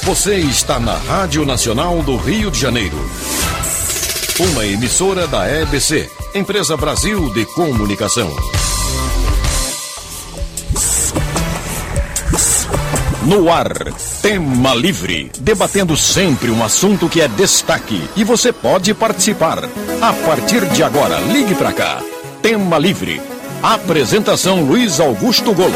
Você está na Rádio Nacional do Rio de Janeiro. Uma emissora da EBC, Empresa Brasil de Comunicação. No ar, Tema Livre, debatendo sempre um assunto que é destaque e você pode participar. A partir de agora, ligue pra cá. Tema Livre. Apresentação Luiz Augusto Golo.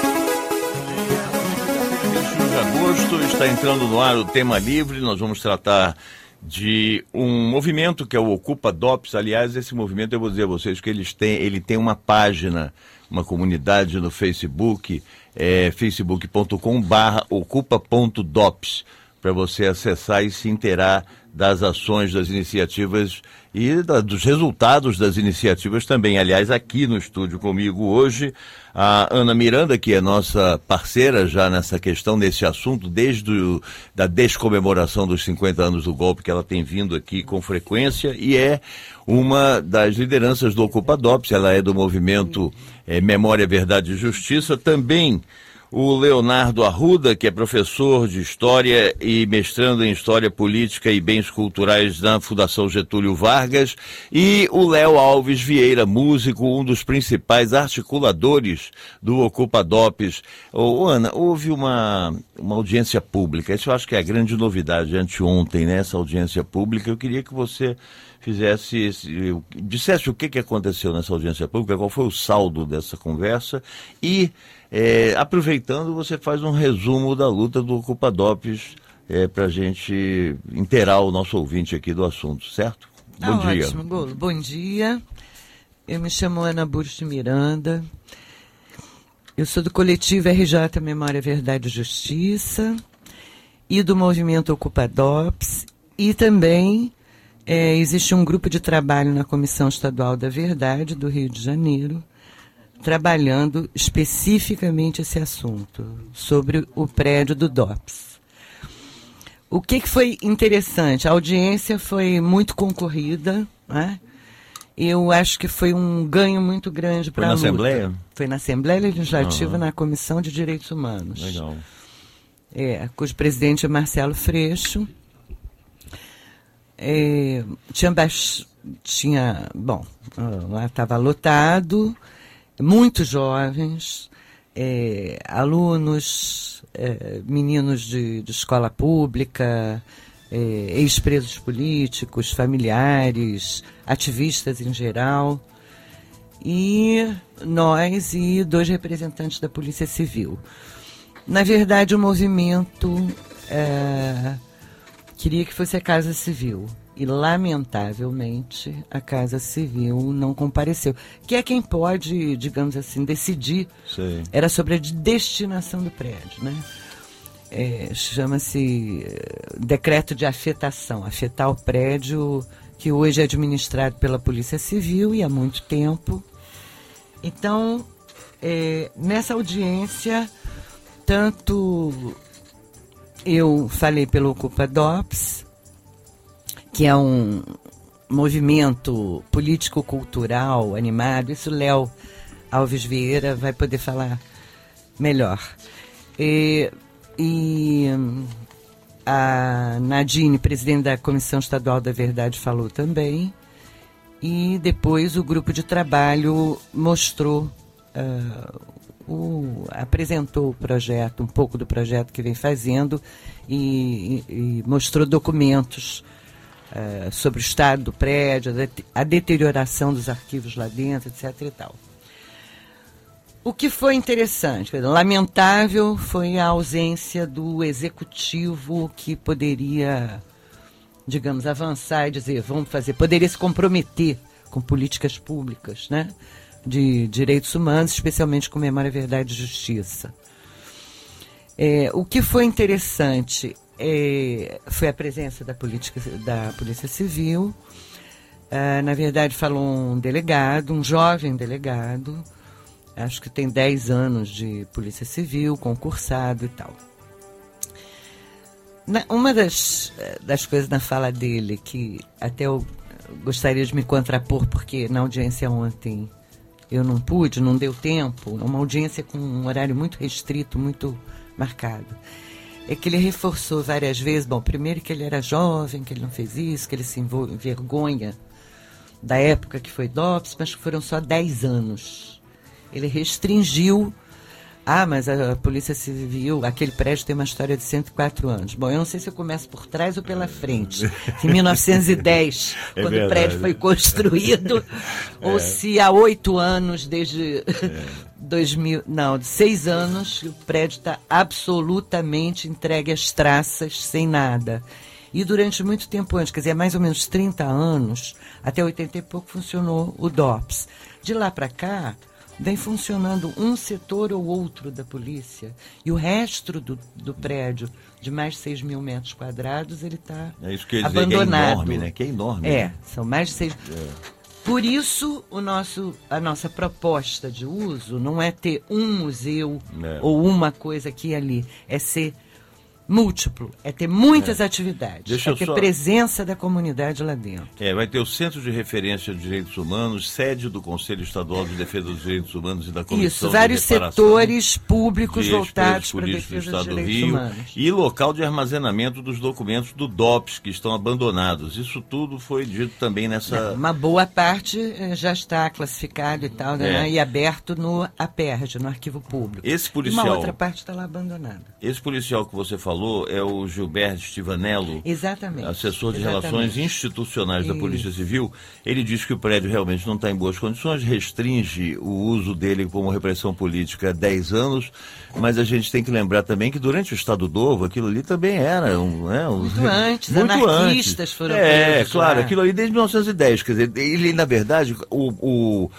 21 de agosto, está entrando no ar o Tema Livre. Nós vamos tratar de um movimento que é o Ocupa DOPS. Aliás, esse movimento, eu vou dizer a vocês que ele tem uma página, uma comunidade no Facebook, facebook.com/ocupa.dops, para você acessar e se inteirar das ações, das iniciativas e dos resultados das iniciativas também. Aliás, aqui no estúdio comigo hoje, a Ana Miranda, que é nossa parceira já nessa questão, nesse assunto, desde da descomemoração dos 50 anos do golpe, que ela tem vindo aqui com frequência, e é uma das lideranças do Ocupa DOPS. Ela é do movimento Memória, Verdade e Justiça. Também o Leonardo Arruda, que é professor de História e mestrando em História Política e Bens Culturais na Fundação Getúlio Vargas, e o Léo Alves Vieira, músico, um dos principais articuladores do Ocupa DOPS. Ana, houve uma audiência pública, isso eu acho que é a grande novidade anteontem, né, essa audiência pública. Eu queria que você dissesse o que aconteceu nessa audiência pública, qual foi o saldo dessa conversa e, aproveitando, você faz um resumo da luta do Ocupa DOPS para a gente inteirar o nosso ouvinte aqui do assunto, certo? Bom dia. Ótimo, Golo. Bom dia. Eu me chamo Ana Burros de Miranda. Eu sou do coletivo RJ Memória, Verdade e Justiça e do movimento Ocupa DOPS, e também existe um grupo de trabalho na Comissão Estadual da Verdade do Rio de Janeiro, trabalhando especificamente esse assunto, sobre o prédio do DOPS. O que foi interessante? A audiência foi muito concorrida, né? Eu acho que foi um ganho muito grande para a luta. Foi na Assembleia? Foi na Assembleia Legislativa, na Comissão de Direitos Humanos. Legal. Cujo presidente é Marcelo Freixo. Lá estava lotado, muitos jovens, alunos, meninos de escola pública, ex-presos políticos, familiares, ativistas em geral, e nós e 2 representantes da Polícia Civil. Na verdade, o movimento queria que fosse a Casa Civil. E, lamentavelmente, a Casa Civil não compareceu. Que é quem pode, digamos assim, decidir. Sim. Era sobre a destinação do prédio, né? Chama-se decreto de afetação. Afetar o prédio que hoje é administrado pela Polícia Civil e há muito tempo. Então, nessa audiência, tanto eu falei pelo Ocupa DOPS, que é um movimento político-cultural animado. Isso Léo Alves Vieira vai poder falar melhor. E a Nadine, presidente da Comissão Estadual da Verdade, falou também. E depois o grupo de trabalho mostrou, apresentou o projeto, um pouco do projeto que vem fazendo, e mostrou documentos sobre o estado do prédio, a deterioração dos arquivos lá dentro, etc. e tal. O que foi interessante, lamentável, foi a ausência do executivo, que poderia, digamos, avançar e dizer, poderia se comprometer com políticas públicas, né, de direitos humanos, especialmente com Memória, Verdade e Justiça. O que foi interessante foi a presença da Polícia Civil. Na verdade, falou um delegado, um jovem delegado, acho que tem 10 anos de Polícia Civil, concursado e tal. Uma das coisas na fala dele, que até eu gostaria de me contrapor, porque na audiência ontem eu não pude, não deu tempo, uma audiência com um horário muito restrito, muito marcado. é que ele reforçou várias vezes, bom, primeiro que ele era jovem, que ele não fez isso, que ele se envergonha da época que foi DOPS, mas que foram só 10 anos. Ele restringiu. Mas a Polícia Civil, aquele prédio tem uma história de 104 anos. Bom, eu não sei se eu começo por trás ou pela frente. Em 1910, quando o prédio foi construído, ou se há 8 anos, desde 2000, não, de 6 anos, o prédio está absolutamente entregue às traças, sem nada. E durante muito tempo antes, quer dizer, mais ou menos 30 anos, até 80 e pouco, funcionou o DOPS. De lá para cá, vem funcionando um setor ou outro da polícia, e o resto do prédio, de mais de 6 mil metros quadrados, ele está abandonado. É enorme, né? Que é enorme. Né? São mais de 6... Por isso, a nossa proposta de uso não é ter um museu ou uma coisa aqui e ali, é ser múltiplo, é ter muitas atividades, é ter presença da comunidade lá dentro. Vai ter o Centro de Referência de Direitos Humanos, sede do Conselho Estadual de Defesa dos Direitos Humanos e da Comissão vários de Reparação setores públicos voltados para a defesa dos direitos humanos. E local de armazenamento dos documentos do DOPS, que estão abandonados. Isso tudo foi dito também nessa... Uma boa parte já está classificado e tal, né? E aberto no APERJ, no Arquivo Público. Esse policial... Uma outra parte está lá abandonada. Esse policial que você falou é o Gilberto Stivanello, exatamente, assessor de Relações Institucionais da Polícia Civil. Ele diz que o prédio realmente não está em boas condições, restringe o uso dele como repressão política há 10 anos, mas a gente tem que lembrar também que durante o Estado Novo, aquilo ali também era muito antes, muito anarquistas antes. Foram presos, claro, aquilo ali desde 1910, quer dizer, ele, na verdade, o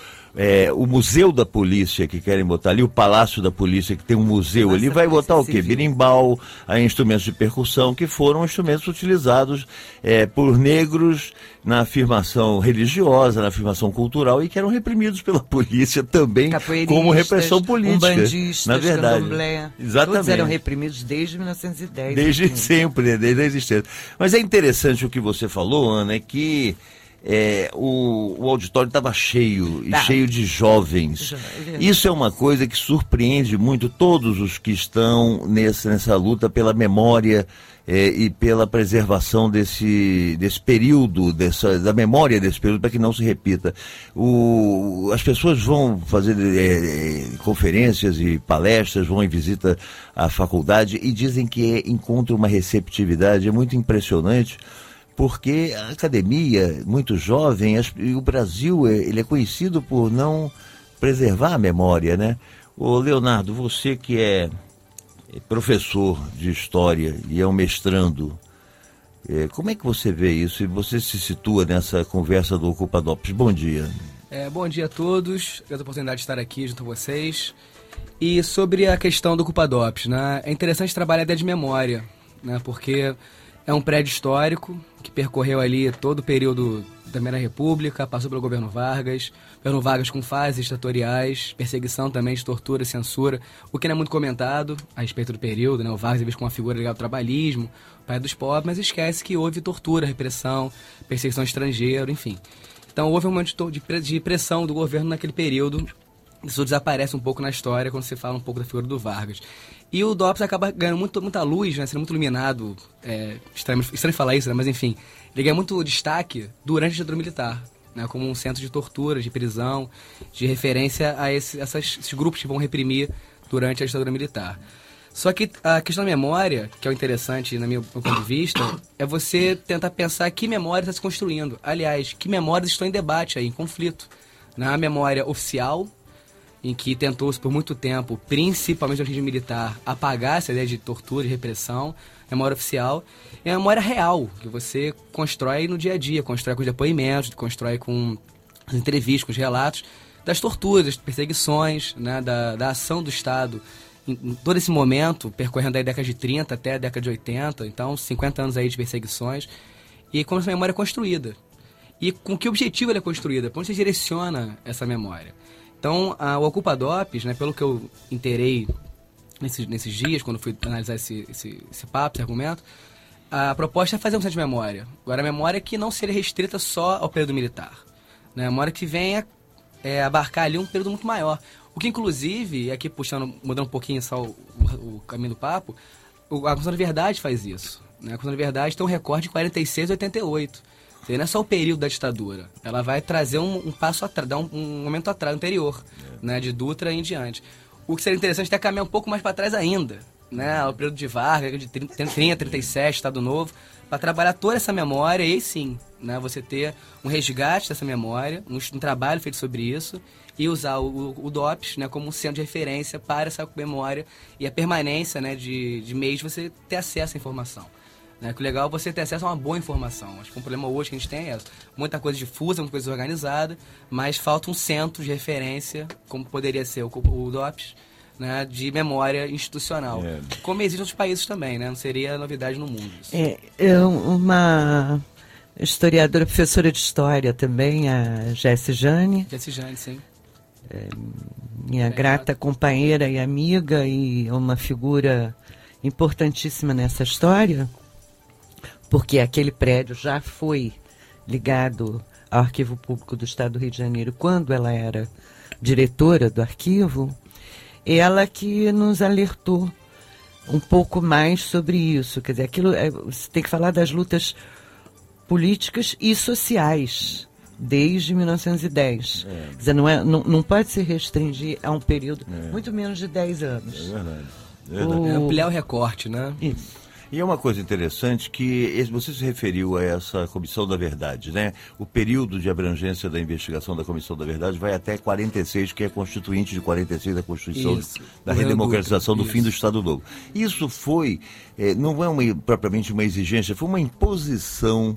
Museu da Polícia que querem botar ali, o Palácio da Polícia que tem um museu ali, vai botar o quê? Berimbau, instrumentos de percussão, que foram instrumentos utilizados por negros na afirmação religiosa, na afirmação cultural, e que eram reprimidos pela polícia também como repressão política. Umbandistas, na verdade. Candomblé, exatamente. Todos eram reprimidos desde 1910. Desde sempre, desde a existência. Mas é interessante o que você falou, Ana, é que o auditório estava cheio, e cheio de jovens. Isso é uma coisa que surpreende muito todos os que estão nessa luta pela memória e pela preservação desse período, da memória desse período, para que não se repita. As pessoas vão fazer conferências e palestras, vão em visita à faculdade e dizem que encontram uma receptividade muito impressionante, porque a academia, muito jovem, e o Brasil ele é conhecido por não preservar a memória, né? Ô Leonardo, você que é professor de história e é um mestrando, como é que você vê isso? E você se situa nessa conversa do Ocupa DOPS? Bom dia. Bom dia a todos, eu tenho a oportunidade de estar aqui junto com vocês. E sobre a questão do Ocupa DOPS, né? É interessante trabalhar a ideia de memória, né? Porque é um prédio histórico que percorreu ali todo o período da Primeira República, passou pelo governo Vargas com fases ditatoriais, perseguição também de tortura, censura, o que não é muito comentado a respeito do período, né? O Vargas é visto como uma figura ligada ao trabalhismo, pai dos pobres, mas esquece que houve tortura, repressão, perseguição estrangeira, enfim. Então houve um momento de pressão do governo naquele período. Isso desaparece um pouco na história quando se fala um pouco da figura do Vargas. E o DOPS acaba ganhando muita luz, né, sendo muito iluminado, estranho falar isso, né, mas enfim, ele ganha muito destaque durante a ditadura militar, né, como um centro de tortura, de prisão, de referência a esses grupos que vão reprimir durante a ditadura militar. Só que a questão da memória, que é o interessante, no meu ponto de vista, é você tentar pensar que memória está se construindo. Aliás, que memórias estão em debate aí, em conflito. Na memória oficial, em que tentou-se por muito tempo, principalmente no regime militar, apagar essa ideia de tortura e repressão, memória oficial, é a memória real, que você constrói no dia a dia, constrói com os depoimentos, constrói com as entrevistas, com os relatos das torturas, das perseguições, né, da ação do Estado em todo esse momento, percorrendo aí a década de 30 até a década de 80, então 50 anos aí de perseguições, e como essa memória é construída. E com que objetivo ela é construída? Para onde você direciona essa memória? Então, o Ocupa DOPS, né, pelo que eu inteirei nesses dias, quando fui analisar esse papo, esse argumento, a proposta é fazer um centro de memória. Agora, a memória que não seria restrita só ao período militar. Né? A memória que venha abarcar ali um período muito maior. O que, inclusive, aqui mudando um pouquinho só o caminho do papo, a Comissão da Verdade faz isso. Né? A Comissão da Verdade tem um recorde de 46 a 88. Não é só o período da ditadura. Ela vai trazer um passo atrás, dar um momento atrás, anterior, né? De Dutra em diante. O que seria interessante é caminhar um pouco mais para trás ainda, né? O período de Vargas, de 30, 37, Estado Novo, para trabalhar toda essa memória e aí sim, né? Você ter um resgate dessa memória, um trabalho feito sobre isso e usar o DOPS, né, como um centro de referência para essa memória e a permanência, né, de meios de você ter acesso à informação. Né, que o legal é você ter acesso a uma boa informação. Acho que um problema hoje que a gente tem é muita coisa difusa, muita coisa organizada, mas falta um centro de referência, como poderia ser o DOPS, né, de memória institucional. Como existe em outros países também, né? Não seria novidade no mundo. Isso. Uma historiadora, professora de história também, a Jessie Jane. Jessie Jane, sim. Minha grata companheira e amiga e uma figura importantíssima nessa história, porque aquele prédio já foi ligado ao Arquivo Público do Estado do Rio de Janeiro quando ela era diretora do arquivo. Ela que nos alertou um pouco mais sobre isso. Quer dizer, você tem que falar das lutas políticas e sociais desde 1910. Quer dizer, não pode se restringir a um período, muito menos de 10 anos. É verdade. Ampliar o recorte, né? Isso. E é uma coisa interessante que você se referiu a essa Comissão da Verdade, né? O período de abrangência da investigação da Comissão da Verdade vai até 46, que é constituinte de 46 da Constituição da redemocratização do fim do Estado Novo. Isso foi, não é propriamente uma exigência, foi uma imposição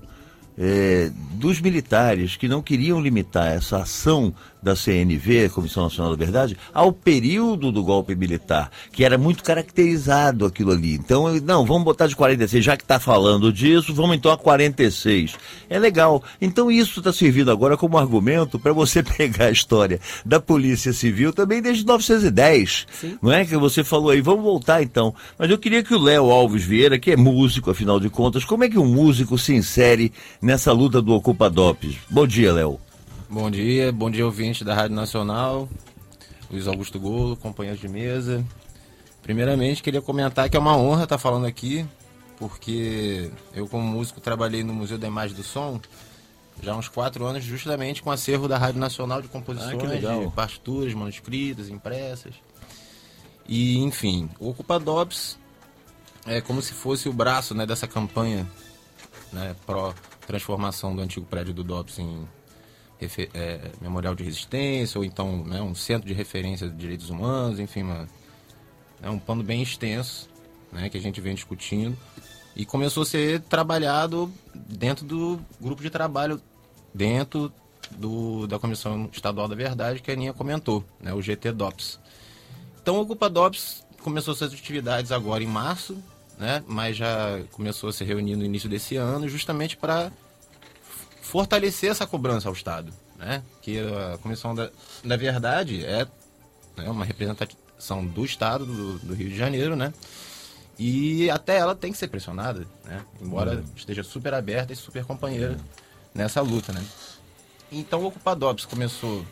dos militares que não queriam limitar essa ação da CNV, Comissão Nacional da Verdade, ao período do golpe militar, que era muito caracterizado aquilo ali. Então, não, vamos botar de 46, já que está falando disso, vamos então a 46. É legal. Então isso está servindo agora como argumento para você pegar a história da Polícia Civil também desde 1910. Sim. Não é que você falou aí, vamos voltar então. Mas eu queria que o Léo Alves Vieira, que é músico, afinal de contas, como é que um músico se insere nessa luta do Ocupa DOPS? Bom dia, Léo. Bom dia ouvinte da Rádio Nacional, Luiz Augusto Golo, companheiros de mesa. Primeiramente, queria comentar que é uma honra estar falando aqui, porque eu como músico trabalhei no Museu da Imagem e do Som já há uns 4 anos, justamente com o acervo da Rádio Nacional de composições, de partituras, manuscritas, impressas. E, enfim, o Ocupa DOPS é como se fosse o braço, né, dessa campanha, né, pró-transformação do antigo prédio do DOPS em memorial de resistência, ou então, né, um centro de referência de direitos humanos, enfim, é um plano bem extenso, né, que a gente vem discutindo, e começou a ser trabalhado dentro do grupo de trabalho, dentro da Comissão Estadual da Verdade, que a Aninha comentou, né, o GT-DOPS. Então, o Ocupa DOPS começou suas atividades agora em março, né, mas já começou a se reunir no início desse ano, justamente para fortalecer essa cobrança ao Estado, né? Que a Comissão da Verdade é uma representação do Estado do Rio de Janeiro, né? E até ela tem que ser pressionada, né? Embora esteja super aberta e super companheira nessa luta, né? Então o Ocupa DOPS começou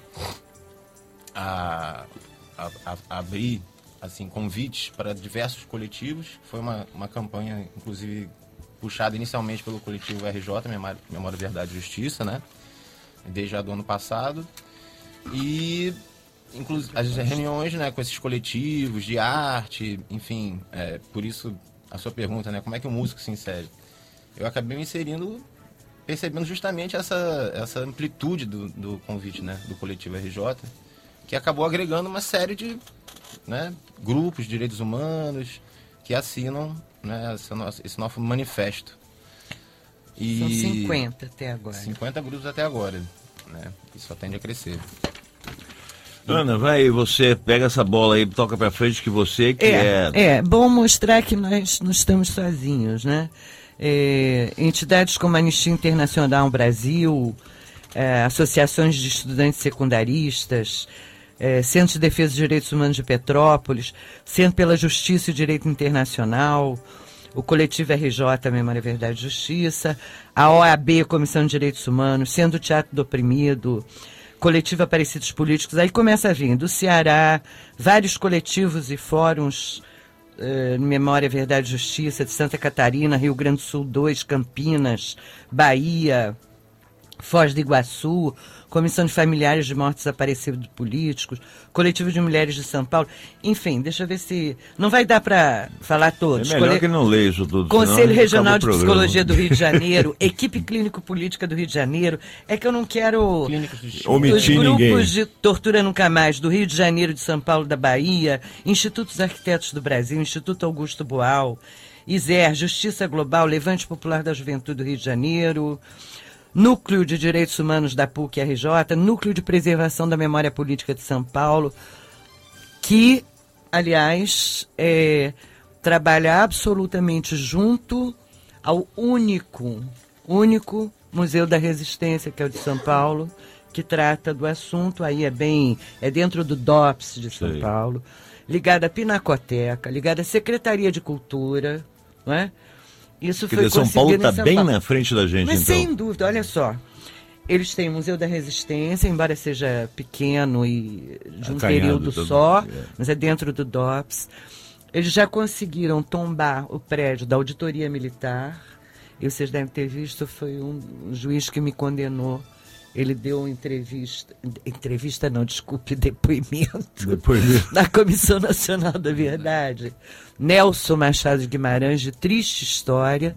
a abrir assim, convites para diversos coletivos. Foi uma campanha, inclusive, puxada inicialmente pelo coletivo RJ, Memória, Verdade e Justiça, né? Desde já do ano passado. E as reuniões, né, com esses coletivos de arte, enfim, por isso a sua pergunta, né, como é que o músico se insere? Eu acabei me inserindo, percebendo justamente essa amplitude do convite, né, do coletivo RJ, que acabou agregando uma série de, né, grupos de direitos humanos que assinam, né, esse novo manifesto. E são 50 até agora. 50 grupos até agora, né? E só tende a crescer. Ana, você pega essa bola aí, toca pra frente, que você que É bom mostrar que nós não estamos sozinhos, né? Entidades como a Anistia Internacional Brasil, associações de estudantes secundaristas, Centro de Defesa dos Direitos Humanos de Petrópolis, Centro pela Justiça e Direito Internacional, o Coletivo RJ, Memória, Verdade e Justiça, a OAB, Comissão de Direitos Humanos, Centro do Teatro do Oprimido, Coletivo Aparecidos Políticos, aí começa a vir do Ceará, vários coletivos e fóruns Memória, Verdade e Justiça de Santa Catarina, Rio Grande do Sul 2, Campinas, Bahia, Foz do Iguaçu, Comissão de Familiares de Mortos Desaparecidos Políticos, Coletivo de Mulheres de São Paulo. Enfim, deixa eu ver se... Não vai dar para falar todos. É melhor que não leia isso tudo. Conselho Regional de Psicologia do Rio de Janeiro, Equipe Clínico-Política do Rio de Janeiro. É que eu não quero... Omitir os grupos ninguém. de Tortura Nunca Mais do Rio de Janeiro, de São Paulo, da Bahia, Instituto dos Arquitetos do Brasil, Instituto Augusto Boal, ISER, Justiça Global, Levante Popular da Juventude do Rio de Janeiro... Núcleo de Direitos Humanos da PUC-RJ, Núcleo de Preservação da Memória Política de São Paulo, que, aliás, trabalha absolutamente junto ao único Museu da Resistência, que é o de São Paulo, que trata do assunto, aí é dentro do DOPS de São Paulo, ligado à Pinacoteca, ligado à Secretaria de Cultura, não é? Isso foi São Paulo está bem na frente da gente, mas então. sem dúvida, olha só. Eles têm o Museu da Resistência, embora seja pequeno e de um período só, mas é dentro do DOPS. Eles já conseguiram tombar o prédio da Auditoria Militar. E vocês devem ter visto, foi um juiz que me condenou. Ele deu depoimento na Comissão Nacional da Verdade. Nelson Machado de Guimarães, de triste história.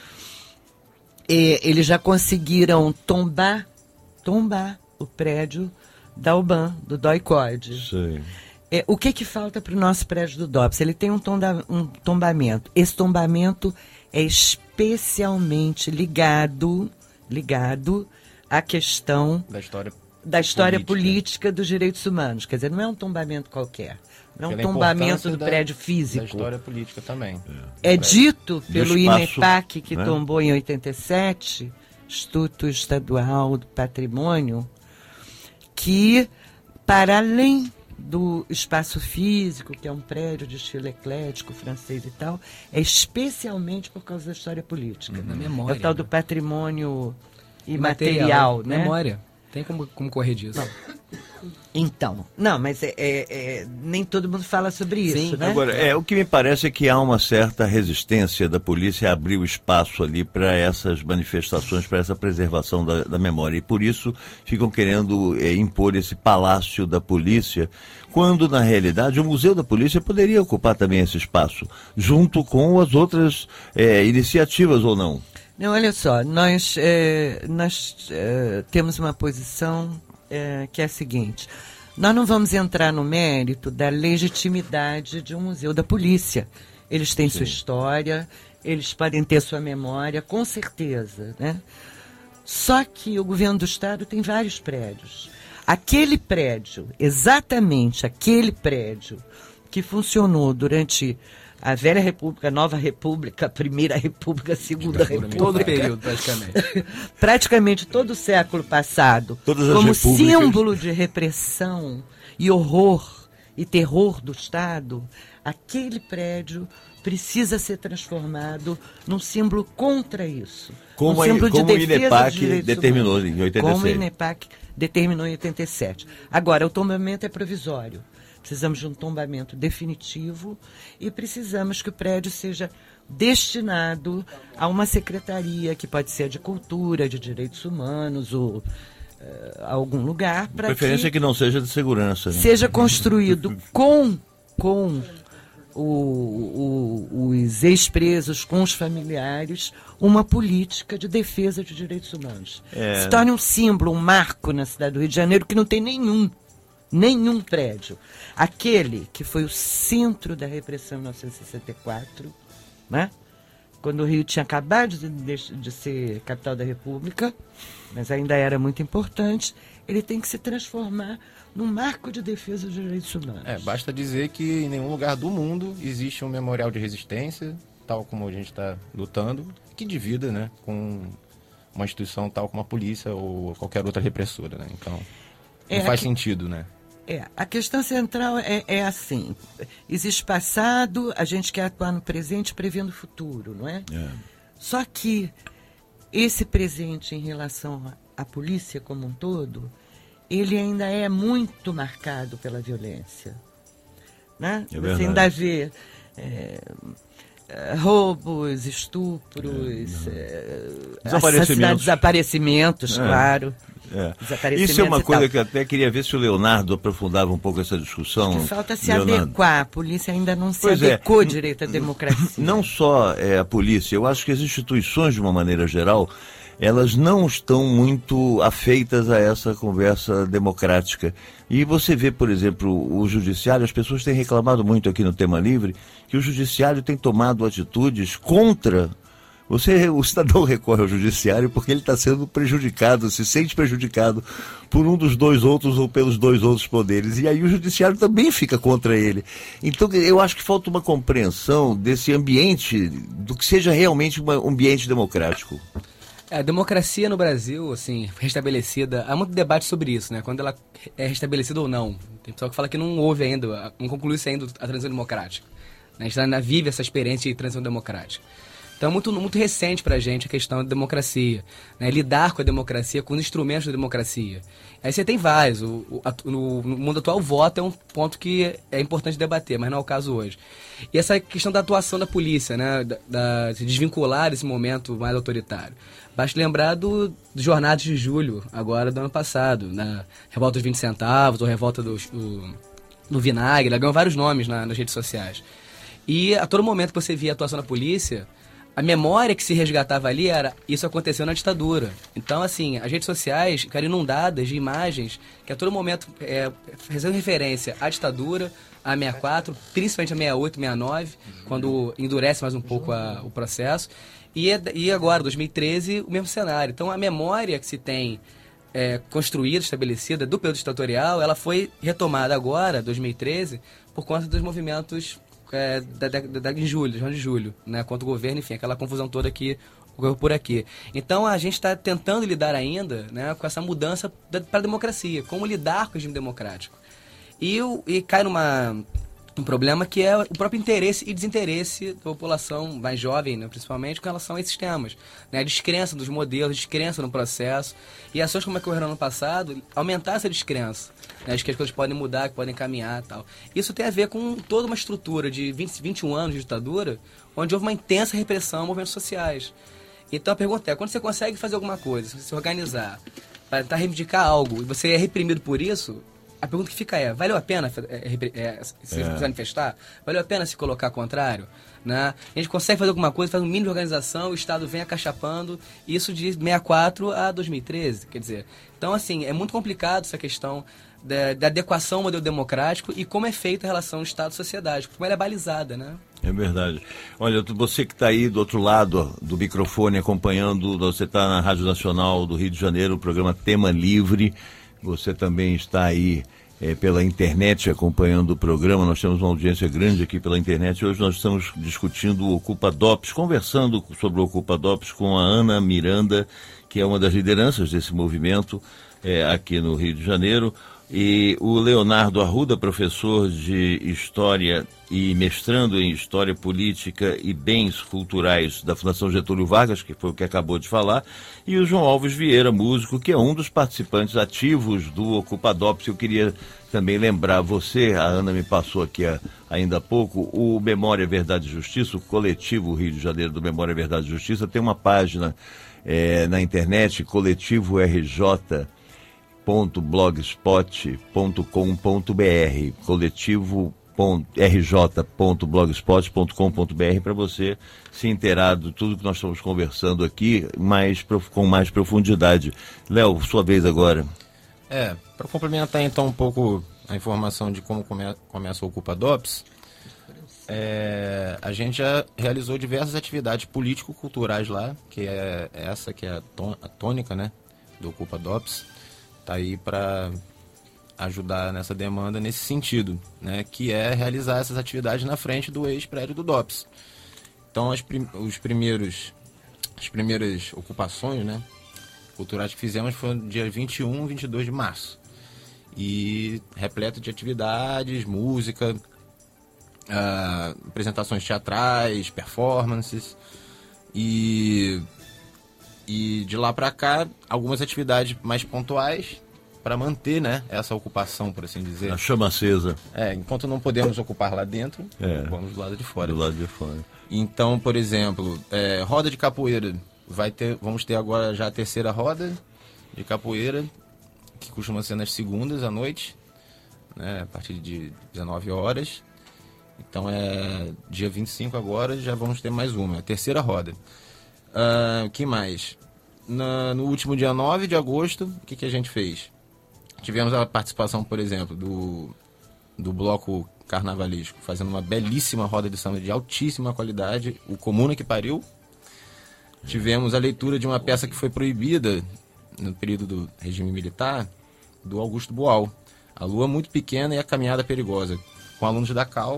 Eles já conseguiram tombar o prédio da UBAN, do DOI-CODE. O que falta para o nosso prédio do DOPS? Ele tem um tombamento. Esse tombamento é especialmente ligado à questão da história política dos direitos humanos. Quer dizer, não é um tombamento qualquer. Não é um tombamento do prédio físico. Da história política também. É dito pelo INEPAC, que tombou em 87, Instituto Estadual do Patrimônio, que, para além do espaço físico, que é um prédio de estilo eclético, francês e tal, é especialmente por causa da história política. Na memória. É o tal do patrimônio imaterial, né? Memória. Tem como correr disso. Então, não, mas nem todo mundo fala sobre isso, né? Agora, o que me parece é que há uma certa resistência da polícia a abrir o espaço ali para essas manifestações, para essa preservação da memória. E por isso ficam querendo impor esse palácio da polícia, quando, na realidade, o Museu da Polícia poderia ocupar também esse espaço, junto com as outras iniciativas, ou não? Não, olha só, nós temos uma posição que é a seguinte: nós não vamos entrar no mérito da legitimidade de um museu da polícia. Eles têm sua história, eles podem ter sua memória, com certeza, né? Só que o governo do estado tem vários prédios. Aquele prédio, exatamente aquele prédio que funcionou durante a Velha República, a Nova República, a Primeira República, a Segunda República. Todo o período, praticamente. Praticamente todo o século passado. Como símbolo de repressão e horror e terror do Estado, aquele prédio precisa ser transformado num símbolo contra isso. Como o INEPAC determinou em 87. Como o INEPAC determinou em 87. Agora, o tombamento é provisório. Precisamos de um tombamento definitivo e precisamos que o prédio seja destinado a uma secretaria, que pode ser de cultura, de direitos humanos ou a algum lugar. A preferência é que não seja de segurança. Né? Seja construído com os ex-presos, com os familiares, uma política de defesa de direitos humanos. Se torne um símbolo, um marco na cidade do Rio de Janeiro que não tem nenhum prédio. Aquele que foi o centro da repressão em 1964, né? Quando o Rio tinha acabado de ser capital da República, mas ainda era muito importante, ele tem que se transformar num marco de defesa dos direitos humanos. Basta dizer que em nenhum lugar do mundo existe um memorial de resistência, tal como a gente está lutando, que divida, né, com uma instituição tal como a polícia ou qualquer outra repressora, né? Então, não faz sentido, né? A questão central é assim: existe passado, a gente quer atuar no presente prevendo o futuro, não é? Só que esse presente em relação à polícia como um todo, ele ainda é muito marcado pela violência, né? Você ainda vê roubos, estupros, desaparecimentos, claro. Isso é uma coisa que eu até queria ver se o Leonardo aprofundava um pouco essa discussão. Que falta se Leonardo. adequar, a polícia ainda não se adequou direito à democracia. Não só a polícia, eu acho que as instituições, de uma maneira geral, elas não estão muito afeitas a essa conversa democrática. E você vê, por exemplo, o judiciário, as pessoas têm reclamado muito aqui no Tema Livre, que o judiciário tem tomado atitudes contra... O cidadão recorre ao judiciário porque ele está sendo prejudicado, se sente prejudicado por um dos dois outros ou pelos dois outros poderes. E aí o judiciário também fica contra ele. Então eu acho que falta uma compreensão desse ambiente, do que seja realmente um ambiente democrático. A democracia no Brasil, assim, restabelecida, há muito debate sobre isso, né? Quando ela é restabelecida ou não. Tem pessoal que fala que não houve ainda, não concluiu-se ainda a transição democrática. A gente ainda vive essa experiência de transição democrática. Então é muito recente pra gente a questão da democracia, né? Lidar com a democracia, com os instrumentos da democracia. Aí você tem vários. No mundo atual, o voto é um ponto que é importante debater, mas não é o caso hoje. E essa questão da atuação da polícia, né? Se desvincular desse momento mais autoritário. Basta lembrar dos Jornadas de Julho, agora do ano passado, na Revolta dos 20 Centavos, ou Revolta do Vinagre, ela ganhou vários nomes nas redes sociais. E a todo momento que você via a atuação da polícia, a memória que se resgatava ali era isso aconteceu na ditadura. Então, assim, as redes sociais ficaram inundadas de imagens que a todo momento fazendo referência à ditadura, à 64, principalmente a 68, 69, quando endurece mais um pouco o processo. E agora, 2013, o mesmo cenário. Então, a memória que se tem construída, estabelecida do período ditatorial, ela foi retomada agora, 2013, por conta dos movimentos de julho, né, contra o governo, enfim, aquela confusão toda que ocorreu por aqui. Então, a gente está tentando lidar ainda, né, com essa mudança para a democracia, como lidar com o regime democrático. E cai um problema que é o próprio interesse e desinteresse da população mais jovem, né, principalmente, com relação a esses temas. Né, a descrença dos modelos, a descrença no processo. E ações como a que ocorreram no ano passado, aumentar essa descrença. Né, de que as coisas podem mudar, que podem caminhar e tal. Isso tem a ver com toda uma estrutura de 21 anos de ditadura, onde houve uma intensa repressão a movimentos sociais. Então a pergunta é, quando você consegue fazer alguma coisa, se organizar, para tentar reivindicar algo, e você é reprimido por isso, a pergunta que fica valeu a pena se manifestar? Valeu a pena se colocar contrário? Né? A gente consegue fazer alguma coisa, faz um mínimo de organização, o Estado vem acachapando, isso de 64 a 2013, quer dizer. Então, assim, é muito complicado essa questão da adequação ao modelo democrático e como é feita a relação Estado-sociedade, como ela é balizada, né? É verdade. Olha, você que está aí do outro lado do microfone acompanhando, você está na Rádio Nacional do Rio de Janeiro, o programa Tema Livre, você também está aí pela internet acompanhando o programa, nós temos uma audiência grande aqui pela internet. Hoje nós estamos discutindo o Ocupa DOPS, conversando sobre o Ocupa DOPS com a Ana Miranda, que é uma das lideranças desse movimento aqui no Rio de Janeiro, e o Leonardo Arruda, professor de História e mestrando em História Política e Bens Culturais da Fundação Getúlio Vargas, que foi o que acabou de falar, e o João Alves Vieira, músico, que é um dos participantes ativos do Ocupa DOPS. Eu queria também lembrar você, a Ana me passou aqui ainda há pouco, o Memória, Verdade e Justiça, o coletivo Rio de Janeiro do Memória, Verdade e Justiça, tem uma página na internet, coletivo rj.blogspot.com.br, coletivo.rj.blogspot.com.br, para você se inteirar de tudo que nós estamos conversando aqui com mais profundidade. Léo, sua vez agora. Para complementar então um pouco a informação de como começa o Ocupa DOPS, a gente já realizou diversas atividades político-culturais lá, que é essa que é a tônica, né, do Ocupa DOPS. Está aí para ajudar nessa demanda nesse sentido, né, que é realizar essas atividades na frente do ex-prédio do DOPS. Então, as primeiras ocupações, né, culturais que fizemos foram no dia 21 e 22 de março. E repleto de atividades, música, apresentações teatrais, performances. E de lá para cá, algumas atividades mais pontuais, para manter, né, essa ocupação, por assim dizer. A chama acesa. Enquanto não podemos ocupar lá dentro, vamos do lado de fora. Do lado de fora. Então, por exemplo, roda de capoeira. Vamos ter agora já a terceira roda de capoeira, que costuma ser nas segundas à noite, né, a partir de 19 horas. Então, dia 25 agora, já vamos ter mais uma, a terceira roda. O que mais? No último dia 9 de agosto, o que a gente fez? Tivemos a participação, por exemplo, do bloco carnavalesco, fazendo uma belíssima roda de samba de altíssima qualidade, o Comuna que Pariu. Tivemos a leitura de uma peça que foi proibida no período do regime militar, do Augusto Boal, A Lua Muito Pequena e a Caminhada Perigosa, com alunos da CAL.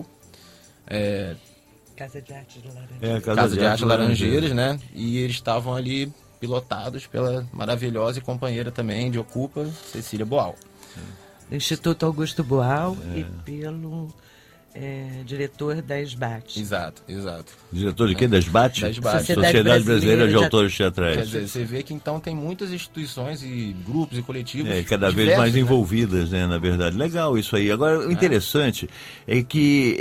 Casa de Arte de Laranjeiras. Casa de Arte Laranjeiras, né? E eles estavam ali pilotados pela maravilhosa e companheira também de Ocupa, Cecília Boal. Do Instituto Augusto Boal e pelo diretor da SBAT. Exato. Diretor de quê? Da SBAT? Da SBAT. Sociedade Brasileira de Autores Teatrais. Quer dizer, você vê que então tem muitas instituições e grupos e coletivos. Cada vez diversos, mais envolvidas, né, na verdade. Legal isso aí. Agora, o interessante é que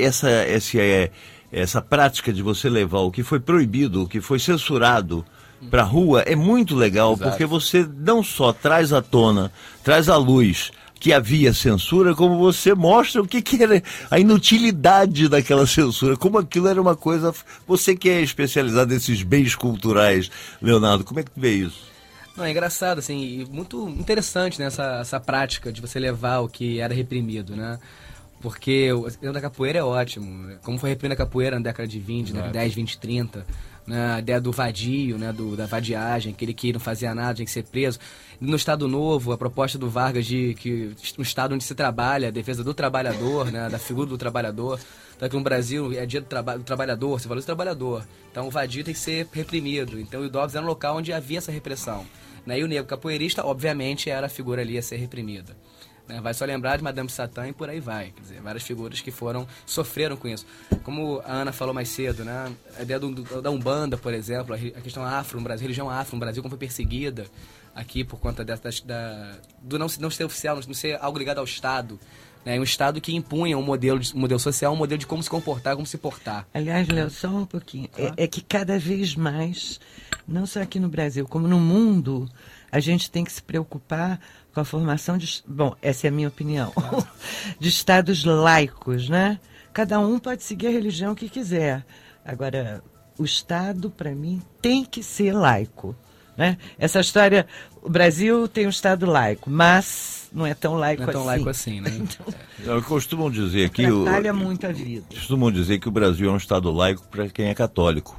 essa prática de você levar o que foi proibido, o que foi censurado para a rua é muito legal. Exato. Porque você não só traz à tona, traz à luz que havia censura, como você mostra o que era a inutilidade daquela censura, como aquilo era uma coisa... Você que é especializado nesses bens culturais, Leonardo, como é que tu vê isso? Não, é engraçado, assim, e muito interessante, né, essa prática de você levar o que era reprimido, né? Porque o exemplo da capoeira é ótimo. Como foi reprimida a capoeira na década de 20, né, 10, 20, 30... Né, a ideia do vadio, né, da vadiagem, aquele que não fazia nada, tinha que ser preso. No Estado Novo, a proposta do Vargas de que um Estado onde se trabalha, a defesa do trabalhador, né, da figura do trabalhador. Então aqui no Brasil é dia do trabalhador, se valoriza o trabalhador. Então o vadio tem que ser reprimido. Então o Dobbs era um local onde havia essa repressão. Né, e o negro capoeirista, obviamente, era a figura ali a ser reprimida. Vai só lembrar de Madame Satã e por aí vai. Quer dizer, várias figuras que sofreram com isso. Como a Ana falou mais cedo, né? A ideia da Umbanda, por exemplo, a questão afro no Brasil, a religião afro no Brasil, como foi perseguida aqui por conta do não ser oficial, não ser algo ligado ao Estado. Né? Um Estado que impunha um modelo social, um modelo de como se comportar, como se portar. Aliás, Léo, só um pouquinho. É que cada vez mais, não só aqui no Brasil, como no mundo, a gente tem que se preocupar com a formação de... Bom, essa é a minha opinião. De estados laicos, né? Cada um pode seguir a religião que quiser. Agora, o Estado, para mim, tem que ser laico. Né? Essa história... O Brasil tem um Estado laico, mas não é tão laico assim. Não é tão laico assim, né? Então, costumam dizer que... Atrapalha muito a vida. Costumam dizer que o Brasil é um Estado laico para quem é católico.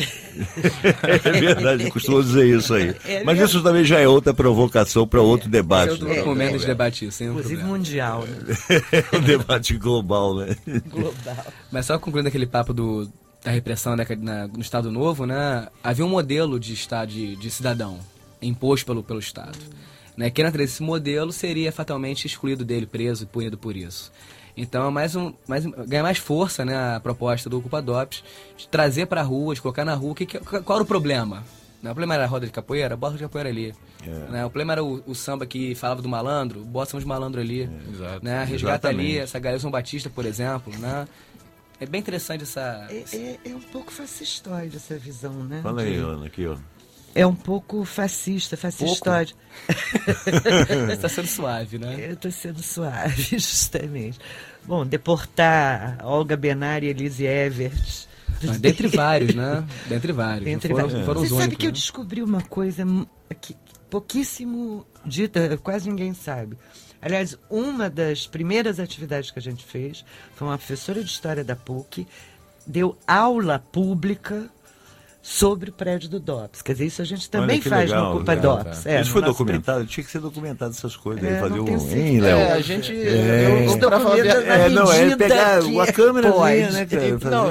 É verdade, costumam dizer isso aí. Mas isso também já é outra provocação para outro debate. Eu recomendo de debatir isso. Inclusive mundial, né? Um debate global, né? Global. Mas só concluindo aquele papo da repressão no Estado Novo, né? Havia um modelo de Estado de cidadão imposto pelo Estado. Né? Quem não ter esse modelo seria fatalmente excluído dele, preso e punido por isso. Então ganha mais força, né, a proposta do Ocupa Dops, de trazer para a rua, de colocar na rua. Qual era o problema? O problema era a roda de capoeira? Bota de capoeira ali. Né? O problema era o samba que falava do malandro? Bota samba de malandro ali. Exato. Né? Resgata ali essa galera São Batista, por exemplo. Né? É bem interessante essa... É um pouco fascistoide essa visão, né? Fala aí, Ana, aqui, ó. É um pouco fascistoide. Você está sendo suave, né? Eu estou sendo suave, justamente. Bom, deportar Olga Benária e Elise Evert. Dentre vários, né? Dentre vários. Foram os Você únicos, sabe que eu né? descobri uma coisa que pouquíssimo dita, quase ninguém sabe. Aliás, uma das primeiras atividades que a gente fez foi uma professora de História da PUC, deu aula pública sobre o prédio do DOPS. Quer dizer, isso a gente também faz legal, no Ocupa DOPS. Isso foi documentado? Tinha que ser documentado essas coisas. Fazer Hein, Léo? A gente... Pra falar pegar uma câmera, né, cara?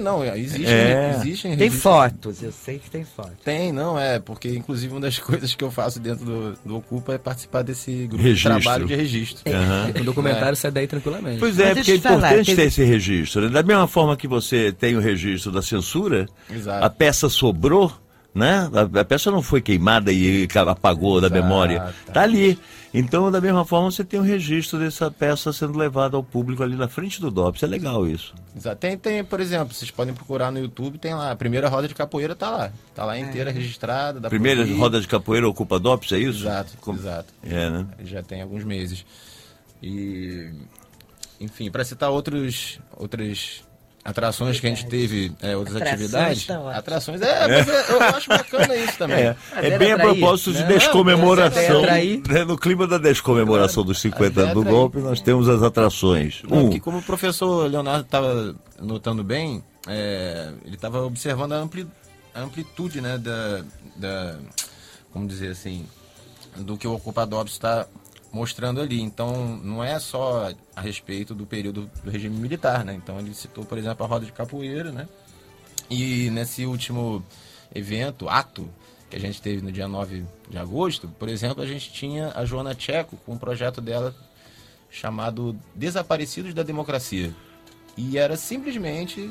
Existem tem fotos, eu sei que tem fotos. Tem, porque inclusive uma das coisas que eu faço dentro do Ocupa é participar desse grupo de trabalho de registro. O documentário sai daí tranquilamente. Pois é, porque é importante ter esse registro. Da mesma forma que você tem o registro da censura, Exato. a peça sobrou, né? A peça não foi queimada e apagou da memória. Está ali. Então, da mesma forma, você tem um registro dessa peça sendo levada ao público ali na frente do DOPS. É legal isso. Exato. Tem, por exemplo, vocês podem procurar no YouTube, tem lá, a primeira roda de capoeira tá lá inteira registrada. Primeira roda de capoeira ocupa DOPS, é isso? Exato, exato. Né? Já tem alguns meses. E, enfim, para citar outras atrações que a gente teve, outras atividades. Atrações, mas eu acho bacana isso também. É bem atrair, a propósito de descomemoração. Né, no clima da descomemoração dos 50 anos do golpe, nós temos as atrações. Porque como o professor Leonardo estava notando bem, ele estava observando a amplitude, né, como dizer assim, do que o Ocupa DOPS está mostrando ali. Então, não é só a respeito do período do regime militar, né? Então, ele citou, por exemplo, a roda de capoeira, né? E nesse último ato, que a gente teve no dia 9 de agosto, por exemplo, a gente tinha a Joana Tcheco com um projeto dela chamado Desaparecidos da Democracia. E era simplesmente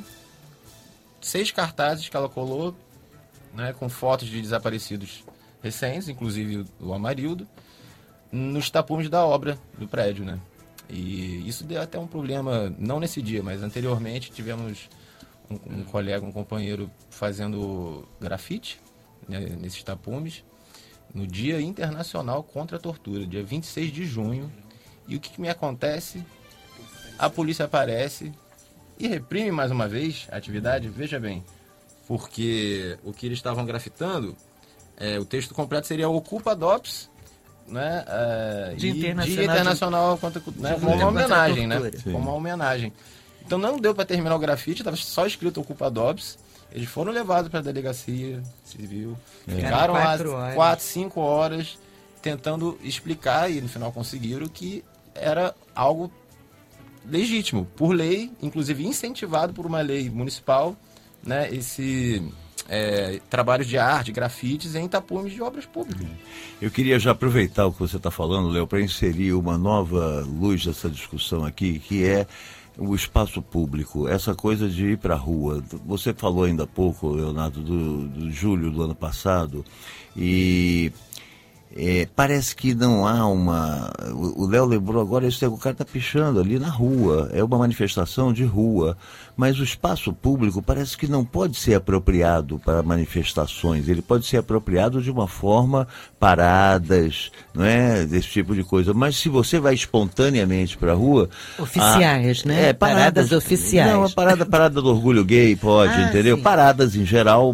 6 cartazes que ela colou, né, com fotos de desaparecidos recentes, inclusive o Amarildo, nos tapumes da obra do prédio, né? E isso deu até um problema, não nesse dia, mas anteriormente tivemos um colega, um companheiro fazendo grafite, né, nesses tapumes, no Dia Internacional contra a Tortura, dia 26 de junho. E o que me acontece? A polícia aparece e reprime mais uma vez a atividade, veja bem, porque o que eles estavam grafitando, o texto completo seria Ocupa DOPS, né, Dia Internacional contra, né, como uma homenagem, né? Como uma homenagem. Então não deu para terminar o grafite, estava só escrito Ocupa DOPS. Eles foram levados para a delegacia civil, ficaram lá 4, 5 horas tentando explicar e no final conseguiram que era algo legítimo, por lei, inclusive incentivado por uma lei municipal, né, esse trabalhos de arte, grafites em tapumes de obras públicas. Eu queria já aproveitar o que você está falando, Léo, para inserir uma nova luz dessa discussão aqui, que é o espaço público, essa coisa de ir para a rua. Você falou ainda há pouco, Leonardo, do julho do ano passado, e parece que não há uma... O Léo lembrou agora, o cara está pichando ali na rua, é uma manifestação de rua, mas o espaço público parece que não pode ser apropriado para manifestações, ele pode ser apropriado de uma forma, paradas, não é? Desse tipo de coisa, mas se você vai espontaneamente para a rua... Oficiais, né? Paradas oficiais. Não, a parada do orgulho gay pode, entendeu? Sim. Paradas em geral,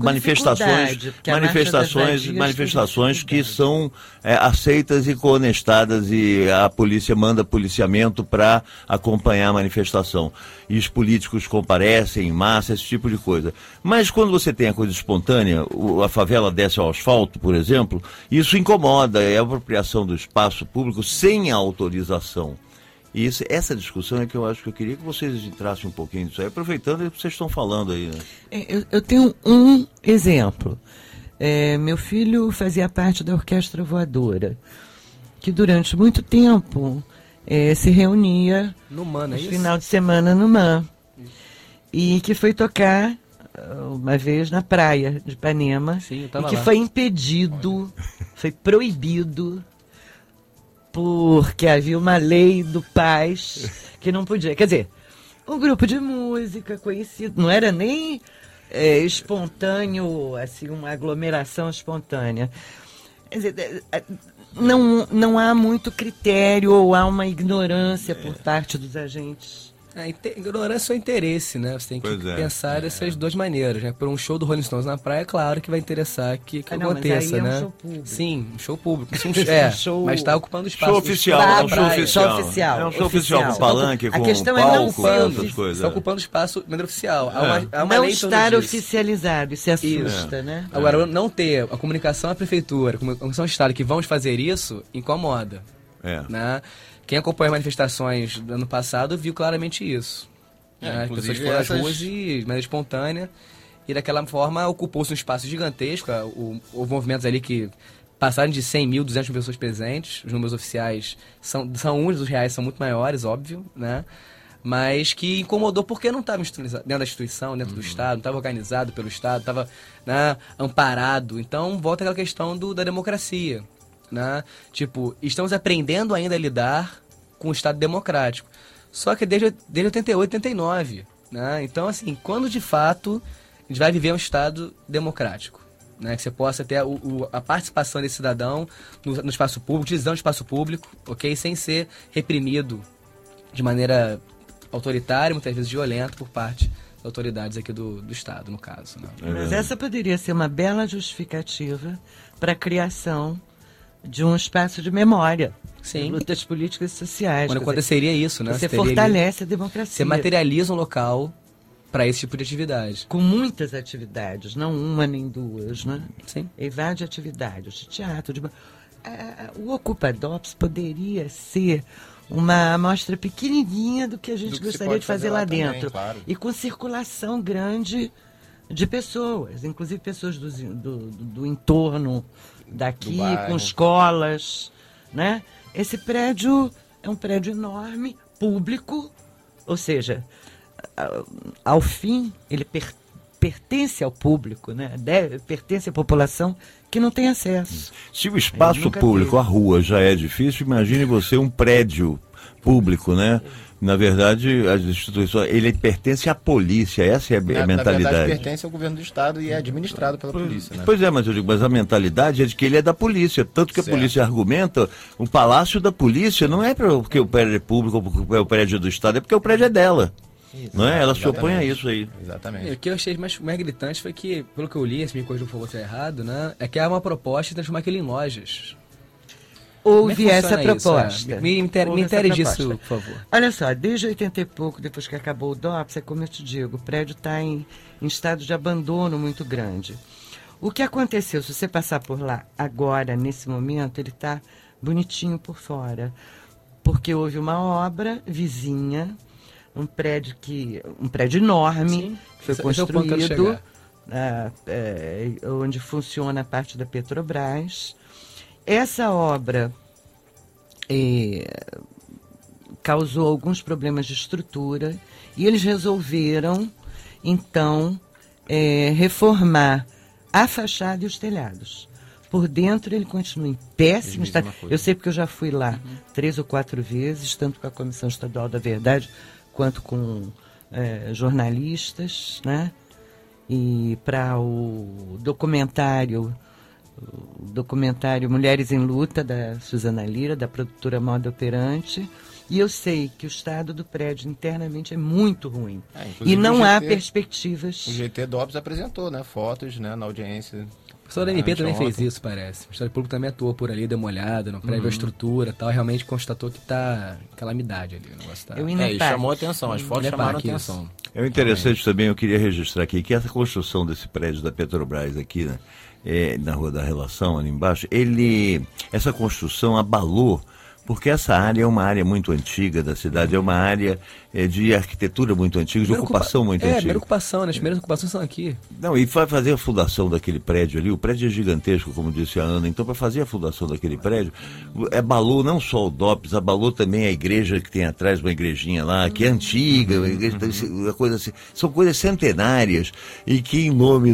manifestações que são aceitas e coonestadas, e a polícia manda policiamento para acompanhar a manifestação. E os políticos comparecem em massa, esse tipo de coisa. Mas quando você tem a coisa espontânea, a favela desce ao asfalto, por exemplo, isso incomoda, é a apropriação do espaço público sem a autorização. E essa discussão é que eu acho que eu queria que vocês entrassem um pouquinho disso aí, aproveitando o que vocês estão falando aí, né? Eu tenho um exemplo. Meu filho fazia parte da Orquestra Voadora, que durante muito tempo se reunia no MAN, no final de semana no MAN, e que foi tocar uma vez na praia de Ipanema. Sim, e que foi impedido, foi proibido, porque havia uma lei do Paz que não podia. Quer dizer, um grupo de música conhecido, não era nem espontâneo, assim, uma aglomeração espontânea. Quer dizer, não há muito critério, ou há uma ignorância por parte dos agentes. Ignorância ou interesse, né? Você tem que pensar dessas duas maneiras, né? Por um show do Rolling Stones na praia, claro que vai interessar que aconteça, né? Um show público. Sim, um show público. Mas está ocupando espaço. Show oficial, show oficial. É um show oficial com palanque, com questão palco, é não essas coisas. Está ocupando espaço de maneira oficial. Há uma não lei estar oficializado, isso assusta, né? Agora, não ter a comunicação à prefeitura, a comunicação ao Estado, que vamos fazer isso, incomoda. Né? Quem acompanha as manifestações do ano passado viu claramente isso. As pessoas foram às ruas de maneira espontânea, e daquela forma ocupou-se um espaço gigantesco. Houve movimentos ali que passaram de 100 mil, 200 mil pessoas presentes. Os números oficiais são uns, os reais são muito maiores, óbvio, né? mas que incomodou porque não estava dentro da instituição, dentro do Estado, não estava organizado pelo Estado, estava, né, amparado. Então, volta aquela questão da democracia. Né? Tipo, estamos aprendendo ainda a lidar com o Estado democrático. Só que desde 88, 89. Né? Então, assim, quando de fato a gente vai viver um Estado democrático? Né? Que você possa ter a participação desse cidadão no espaço público, utilizando o espaço público, ok? Sem ser reprimido de maneira autoritária, muitas vezes violenta, por parte das autoridades aqui do Estado, no caso. Né? Mas essa poderia ser uma bela justificativa para a criação de um espaço de memória. Sim. De lutas políticas e sociais. Quando aconteceria isso, né? Você fortalece a democracia. Você materializa um local para esse tipo de atividade. Com muitas atividades, não uma nem duas, né? Sim. Várias atividades, de teatro, o Ocupa DOPS poderia ser uma amostra pequenininha do que a gente gostaria de fazer lá dentro. Também, claro. E com circulação grande de pessoas, inclusive pessoas do entorno daqui, com escolas, né? Esse prédio é um prédio enorme, público, ou seja, ao fim ele pertence ao público, né? Pertence à população que não tem acesso. Se o espaço público, a rua, já é difícil, imagine você um prédio público, né? Na verdade, as instituições, ele pertence à polícia, essa é a mentalidade. Na verdade, pertence ao governo do Estado e é administrado pela polícia, né? Pois é, mas eu digo, mas a mentalidade é de que ele é da polícia, tanto que a polícia argumenta, o palácio da polícia não é porque o prédio é público ou porque é o prédio do Estado, é porque o prédio é dela. Isso, não é? Ela se opõe a isso aí. Exatamente. O que eu achei mais gritante foi que, pelo que eu li, se me corrija por favor se é errado, né? É que há uma proposta de transformar aquilo em lojas. Houve essa proposta. Isso, me intere disso, por favor. Olha só, desde 80 e pouco, depois que acabou o DOPS, é como eu te digo, o prédio está em estado de abandono muito grande. O que aconteceu, se você passar por lá agora, nesse momento, ele está bonitinho por fora. Porque houve uma obra vizinha, um prédio enorme, sim, que foi construído, onde funciona a parte da Petrobras. Essa obra causou alguns problemas de estrutura e eles resolveram, então, reformar a fachada e os telhados. Por dentro ele continua em péssimo estado. Eu sei porque eu já fui lá 3 ou 4 vezes, tanto com a Comissão Estadual da Verdade, quanto com jornalistas, né? E para o documentário Mulheres em Luta, da Suzana Lira, da produtora Moda Operante, e eu sei que o estado do prédio internamente é muito ruim. E não há perspectivas. O GT DOPS apresentou, né, fotos, né, na audiência. O pessoal da MP também fez isso, parece. O Ministério Público também atuou por ali, deu uma olhada no prédio, a estrutura e tal, e realmente constatou que tá calamidade ali. O negócio tá... E chamou atenção, as fotos chamaram atenção. É o interessante também, eu queria registrar aqui, que essa construção desse prédio da Petrobras aqui, né, na Rua da Relação, ali embaixo, essa construção abalou, porque essa área é uma área muito antiga da cidade, é uma área de arquitetura muito antiga, de ocupação muito antiga. Primeira ocupação, né? As primeiras ocupações são aqui. Não, e para fazer a fundação daquele prédio ali, o prédio é gigantesco, como disse a Ana, então para fazer a fundação daquele prédio, abalou não só o DOPS, abalou também a igreja que tem atrás, uma igrejinha lá, que é antiga, uma igreja, uma coisa assim, são coisas centenárias, e que em nome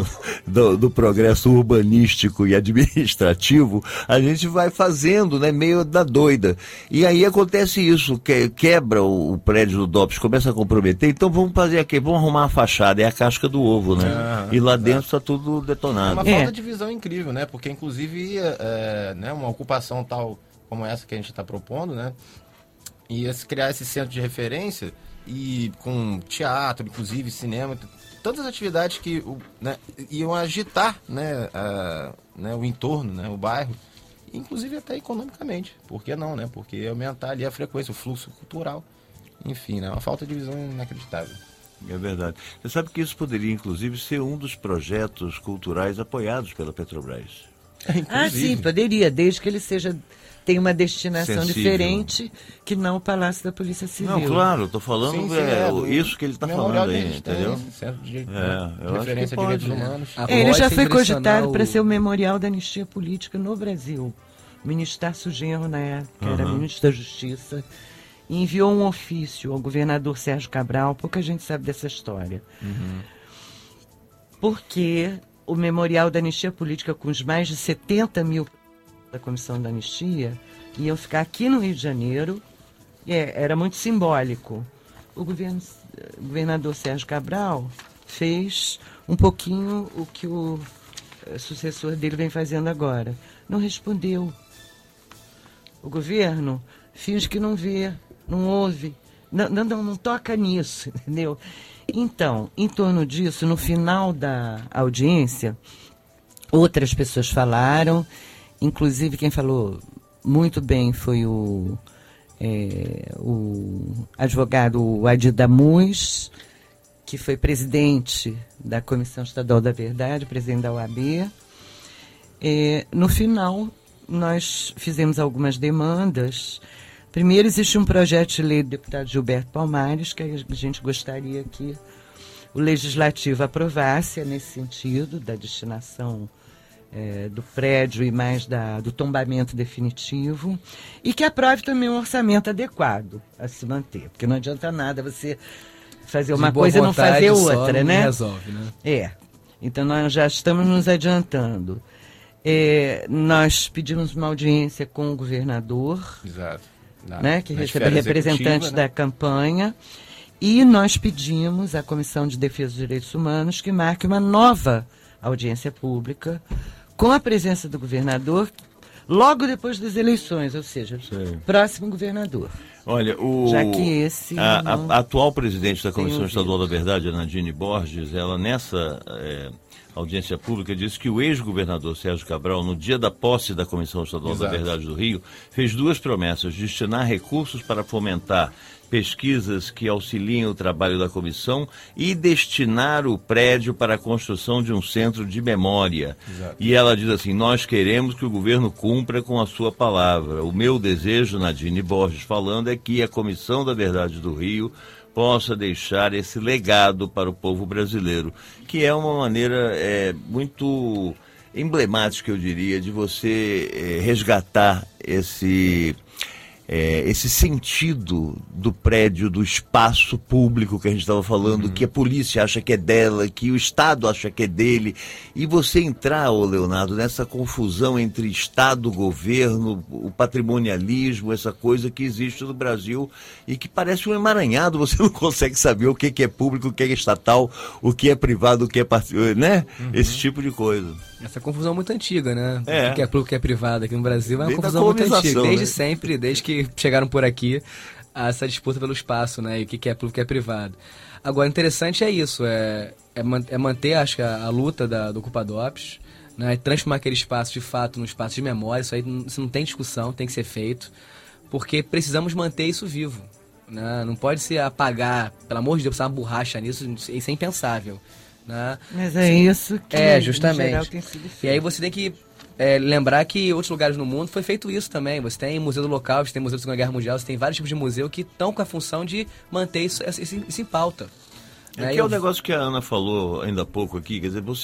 do progresso urbanístico e administrativo, a gente vai fazendo, né, meio da doida. E aí acontece isso, quebra o prédio do DOPS, começa a comprometer, então vamos fazer aqui, vamos arrumar a fachada, é a casca do ovo, né? E lá dentro está tudo detonado. É uma falta de visão incrível, né? Porque inclusive né, uma ocupação tal como essa que a gente está propondo, né? Ia criar esse centro de referência e com teatro, inclusive cinema, tantas as atividades que né, iam agitar, né, o entorno, né, o bairro. Inclusive até economicamente, por que não, né? Porque aumentar ali a frequência, o fluxo cultural, enfim, né? Uma falta de visão inacreditável. É verdade. Você sabe que isso poderia, inclusive, ser um dos projetos culturais apoiados pela Petrobras. Sim, poderia, desde que ele tenha uma destinação diferente que não o Palácio da Polícia Civil. Não, claro, estou falando isso que ele está falando aí, entendeu? Eu referência a direitos humanos. Ele já foi cogitado para ser o memorial da anistia política no Brasil. O ministro Tarso Genro, na época, era ministro da Justiça. e enviou um ofício ao governador Sérgio Cabral, pouca gente sabe dessa história. Porque o Memorial da Anistia Política, com os mais de 70 mil da Comissão da Anistia, iam ficar aqui no Rio de Janeiro, era muito simbólico. O governador Sérgio Cabral fez um pouquinho o que o sucessor dele vem fazendo agora. Não respondeu. O governo finge que não vê, não ouve, não toca nisso, entendeu? Então, em torno disso, no final da audiência, outras pessoas falaram, inclusive quem falou muito bem foi o advogado Adi Damus, que foi presidente da Comissão Estadual da Verdade, presidente da OAB. No final, nós fizemos algumas demandas. Primeiro, existe um projeto de lei do deputado Gilberto Palmares, que a gente gostaria que o Legislativo aprovasse nesse sentido, da destinação do prédio e mais do tombamento definitivo, e que aprove também um orçamento adequado a se manter, porque não adianta nada você fazer uma coisa e não fazer outra, né? Resolve, né? Então nós já estamos nos adiantando. Nós pedimos uma audiência com o governador, Exato. Né, que recebe representantes da campanha, e nós pedimos à Comissão de Defesa dos Direitos Humanos que marque uma nova audiência pública com a presença do governador logo depois das eleições, ou seja, próximo governador. Olha, já que esse a atual presidente da Comissão Estadual da Verdade, a Nadine Borges, ela nessa audiência pública disse que o ex-governador Sérgio Cabral, no dia da posse da Comissão Estadual da Verdade do Rio, fez duas promessas: destinar recursos para fomentar pesquisas que auxiliem o trabalho da comissão e destinar o prédio para a construção de um centro de memória. Exato. E ela diz assim: nós queremos que o governo cumpra com a sua palavra. O meu desejo, Nadine Borges falando, é que a Comissão da Verdade do Rio possa deixar esse legado para o povo brasileiro, que é uma maneira muito emblemática, eu diria, de você resgatar esse sentido do prédio, do espaço público que a gente estava falando, que a polícia acha que é dela, que o Estado acha que é dele, e você entrar, Leonardo, nessa confusão entre Estado, governo, o patrimonialismo, essa coisa que existe no Brasil e que parece um emaranhado, você não consegue saber o que é público, o que é estatal, o que é privado, o que é particular, né? Esse tipo de coisa. Essa confusão é muito antiga, né? O que é público, o que é privado aqui no Brasil é uma confusão muito antiga. Desde sempre, desde que chegaram por aqui, essa disputa pelo espaço, né? E o que é público e o que é privado. Agora, interessante é isso, é manter, acho que, a luta do Ocupa DOPS, né? Transformar aquele espaço, de fato, num espaço de memória. Isso aí não tem discussão, tem que ser feito, porque precisamos manter isso vivo, né? Não pode se apagar, pelo amor de Deus, precisar uma borracha nisso, isso é impensável. Né? Mas é isso que justamente. Em geral tem sido feito. E aí você tem que lembrar que em outros lugares no mundo foi feito isso também. Você tem Museu do Holocausto, tem Museu da Segunda Guerra Mundial, você tem vários tipos de museu que estão com a função de manter isso em pauta. Que é o negócio que a Ana falou ainda há pouco aqui, quer dizer,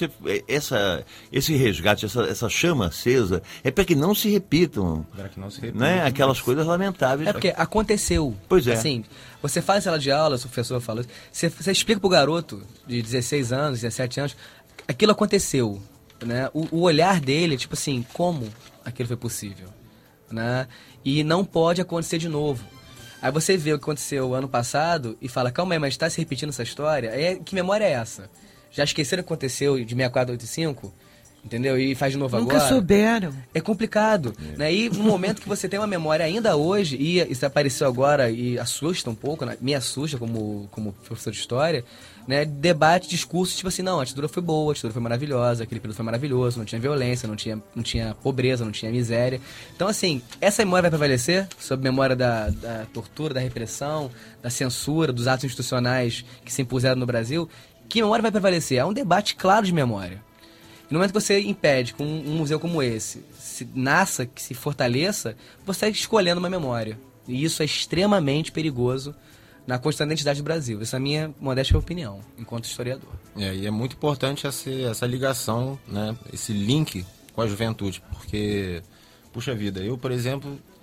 esse resgate, essa chama acesa, é para que não se repitam, né? Aquelas coisas lamentáveis. É porque aconteceu. Pois é. Assim, você faz em sala de aula, o professor fala, você explica pro garoto de 16 anos, 17 anos, aquilo aconteceu, né? O olhar dele, tipo assim, como aquilo foi possível, né? E não pode acontecer de novo. Aí você vê o que aconteceu ano passado e fala, calma aí, mas está se repetindo essa história? Que memória é essa? Já esqueceram o que aconteceu de 64 a 85? Entendeu? E faz de novo agora? Nunca souberam. É complicado. Né? E no momento que você tem uma memória ainda hoje, e isso apareceu agora e assusta um pouco, né? Me assusta como professor de história, né? Debate, discurso, tipo assim, não, a ditadura foi boa, a ditadura foi maravilhosa, aquele período foi maravilhoso, não tinha violência, não tinha pobreza, não tinha miséria. Então, assim, essa memória vai prevalecer sobre a memória da tortura, da repressão, da censura, dos atos institucionais que se impuseram no Brasil. Que memória vai prevalecer? É um debate claro de memória. E no momento que você impede com um museu como esse, que se fortaleça, você está escolhendo uma memória. E isso é extremamente perigoso na constante identidade do Brasil. Essa é a minha modesta opinião, enquanto historiador. E é muito importante essa ligação, né, esse link com a juventude, porque, puxa vida, eu, por exemplo,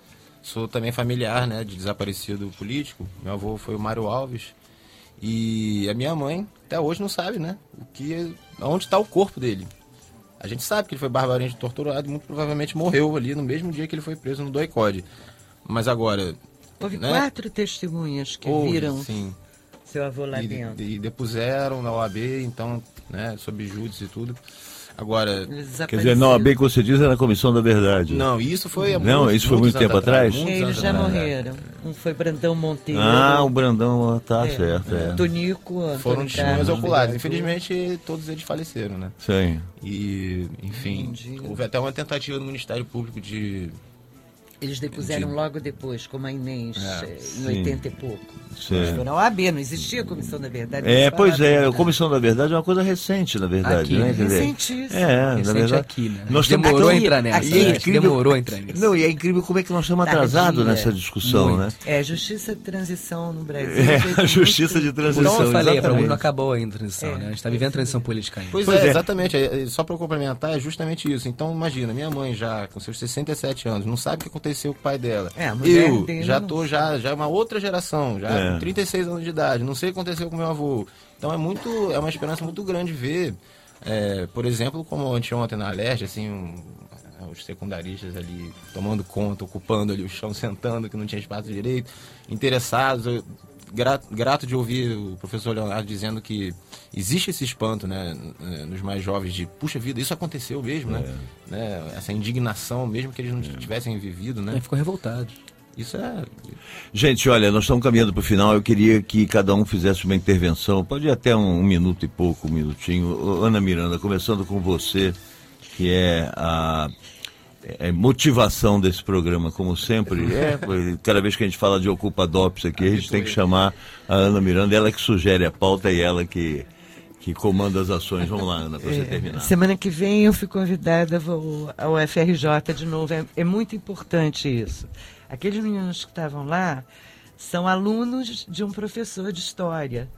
sou também familiar, né, de desaparecido político. Meu avô foi o Mário Alves. E a minha mãe, até hoje, não sabe, né, onde está o corpo dele. A gente sabe que ele foi barbaramente torturado e muito provavelmente morreu ali no mesmo dia que ele foi preso no doicode. Mas agora... Houve né, 4 testemunhas que viram sim, seu avô lá dentro. e depuseram na OAB, então, né, sob júdice e tudo. Agora... Quer dizer, na OAB que você diz é na Comissão da Verdade. Não, isso foi há isso foi muito tempo atrás? Eles já morreram. Um foi Brandão Monteiro. O Brandão, tá certo. Tonico, foram Antônio testemunhas Carlos, oculares. Infelizmente, todos eles faleceram, né? Sim. E, enfim, houve até uma tentativa do Ministério Público de... Eles depuseram logo depois, como a Inês, em 80 e pouco. Sim. Foram a OAB, não existia a Comissão da Verdade. Pois é, a Comissão da Verdade é uma coisa recente, na verdade. Aqui, né? Recentíssimo. Na verdade. Aqui, né? Nós Demorou a aqui, entrar nessa. aqui né? é incrível, Demorou a entrar nisso. Não, e é incrível como é que nós estamos atrasados Tardia. nessa discussão, Muito. né? Justiça de transição no Brasil. A justiça de transição. Então eu falei, para mim exatamente. não acabou ainda a transição, né? A gente está vivendo a transição política ainda. Pois é, exatamente. Só para complementar, é justamente isso. Então, imagina, minha mãe já com seus 67 anos, não sabe o que aconteceu com o pai dela. A mulher Eu dele já não tô já uma outra geração, já com 36 anos de idade, não sei o que aconteceu com meu avô. Então é uma esperança muito grande ver, por exemplo, como anteontem na Alerj, assim, os secundaristas ali tomando conta, ocupando ali o chão, sentando, que não tinha espaço direito, interessados. Grato de ouvir o professor Leonardo dizendo que existe esse espanto, né, nos mais jovens de, puxa vida, isso aconteceu mesmo, né? Essa indignação, mesmo que eles não tivessem vivido, né? Ficou revoltado. Isso é... Gente, olha, nós estamos caminhando para o final. Eu queria que cada um fizesse uma intervenção. Pode ir até um minuto e pouco, um minutinho. Ana Miranda, começando com você, que é a motivação desse programa, como sempre. Cada vez que a gente fala de Ocupa DOPS aqui, a gente tem que chamar a Ana Miranda, ela que sugere a pauta e ela que comanda as ações. Vamos lá, Ana, para você terminar. Semana que vem eu fui convidada ao FRJ de novo. É muito importante isso. Aqueles meninos que estavam lá são alunos de um professor de história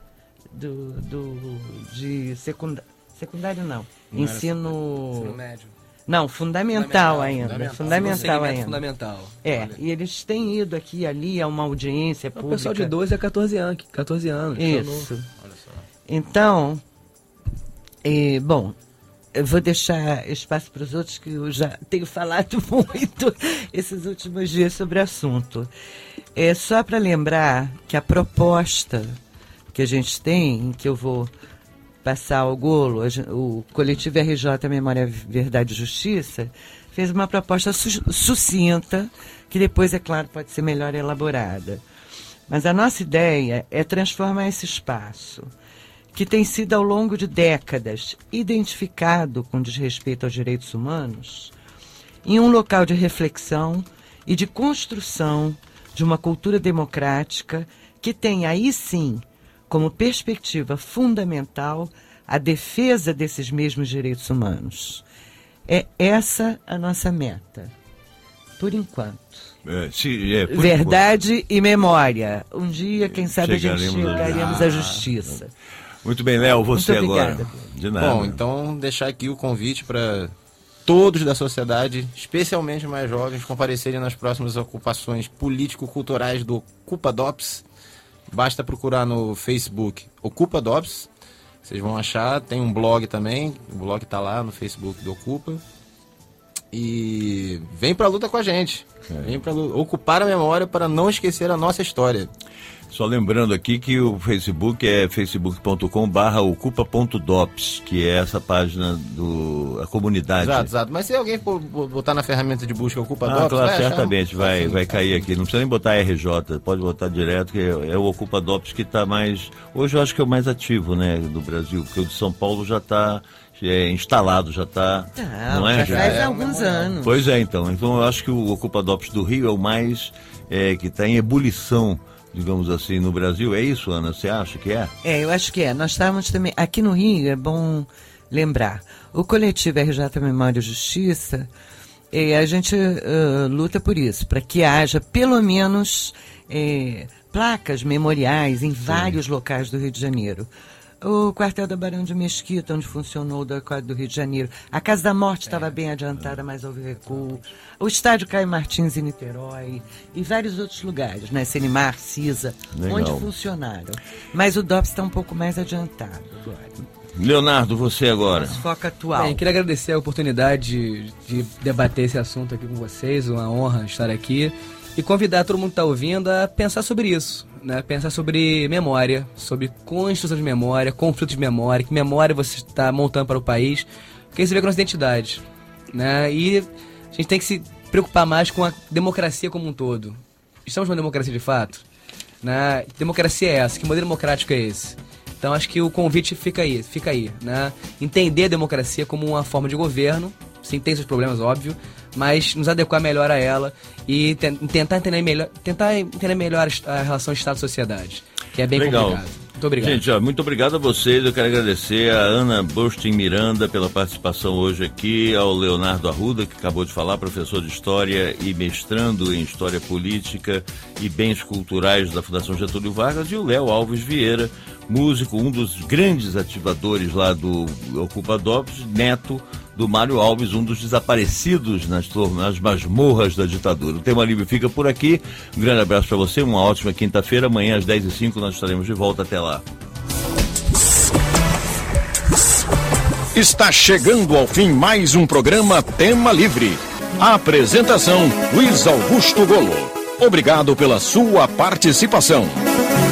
de secundário não. Ensino médio. Não, fundamental ainda. Fundamental ainda. Fundamental. E eles têm ido aqui e ali a uma audiência pública. O pessoal de 12 a 14 anos. Isso. Olha só. Então, bom, eu vou deixar espaço para os outros, que eu já tenho falado muito esses últimos dias sobre o assunto. É só para lembrar que a proposta que a gente tem, que eu vou passar ao Golo, o coletivo RJ Memória, Verdade e Justiça, fez uma proposta sucinta, que depois, é claro, pode ser melhor elaborada. Mas a nossa ideia é transformar esse espaço, que tem sido ao longo de décadas identificado com desrespeito aos direitos humanos, em um local de reflexão e de construção de uma cultura democrática que tem aí sim como perspectiva fundamental a defesa desses mesmos direitos humanos. É essa a nossa meta, por enquanto. Por Verdade enquanto. E memória. Um dia, quem sabe, chegaremos à justiça. Muito bem, Léo, você agora. De nada. Bom, então deixar aqui o convite para todos da sociedade, especialmente mais jovens, comparecerem nas próximas ocupações político-culturais do Ocupa DOPS. Basta procurar no Facebook Ocupa DOPS, vocês vão achar, tem um blog também, o blog está lá no Facebook do Ocupa. E vem pra luta com a gente, vem pra ocupar a memória para não esquecer a nossa história. Só lembrando aqui que o Facebook é facebook.com/ocupa.dops, que é essa página a comunidade. Exato. Mas se alguém botar na ferramenta de busca Ocupa DOPS, claro, certamente vai cair aqui. Não precisa nem botar RJ, pode botar direto, que é o Ocupa DOPS que está mais... Hoje eu acho que é o mais ativo, né, do Brasil, porque o de São Paulo já está instalado, já está... Não é? Já faz alguns anos. Pois é, então eu acho que o Ocupa DOPS do Rio é o mais que está em ebulição, digamos assim, no Brasil. É isso, Ana? Você acha que é? Eu acho que é. Nós estávamos também... Aqui no Rio, é bom lembrar, o coletivo RJ Memória e Justiça, a gente luta por isso, para que haja pelo menos placas memoriais em vários locais do Rio de Janeiro. O quartel da Barão de Mesquita, onde funcionou o DOI-CODE do Rio de Janeiro. A Casa da Morte estava bem adiantada, mas houve recuo. O estádio Caio Martins em Niterói e vários outros lugares, né? Cinemar, CISA, Legal. onde funcionaram. Mas o DOPS está um pouco mais adiantado agora. Leonardo, você agora. Nosso foco atual. Bem, queria agradecer a oportunidade de debater esse assunto aqui com vocês, uma honra estar aqui. E convidar todo mundo que está ouvindo a pensar sobre isso, né? Pensar sobre memória, sobre construção de memória, conflito de memória, que memória você está montando para o país, porque isso vê com a nossa identidade, né? E a gente tem que se preocupar mais com a democracia como um todo. Estamos numa democracia de fato? Né? Que democracia é essa? Que modelo democrático é esse? Então acho que o convite fica aí, né? Entender a democracia como uma forma de governo, sim, tem seus problemas, óbvio, mas nos adequar melhor a ela e tentar entender melhor a relação Estado-sociedade, que é bem complicado. Muito obrigado. Gente, muito obrigado a vocês. Eu quero agradecer a Ana Bostin Miranda pela participação hoje aqui, ao Leonardo Arruda, que acabou de falar, professor de História e mestrando em História Política e Bens Culturais da Fundação Getúlio Vargas, e o Léo Alves Vieira, músico, um dos grandes ativadores lá do Ocupa DOPS, neto do Mário Alves, um dos desaparecidos nas masmorras da ditadura. O Tema Livre fica por aqui. Um grande abraço para você, uma ótima quinta-feira. Amanhã às 10h05 nós estaremos de volta. Até lá. Está chegando ao fim mais um programa Tema Livre. A apresentação, Luiz Augusto Golo. Obrigado pela sua participação.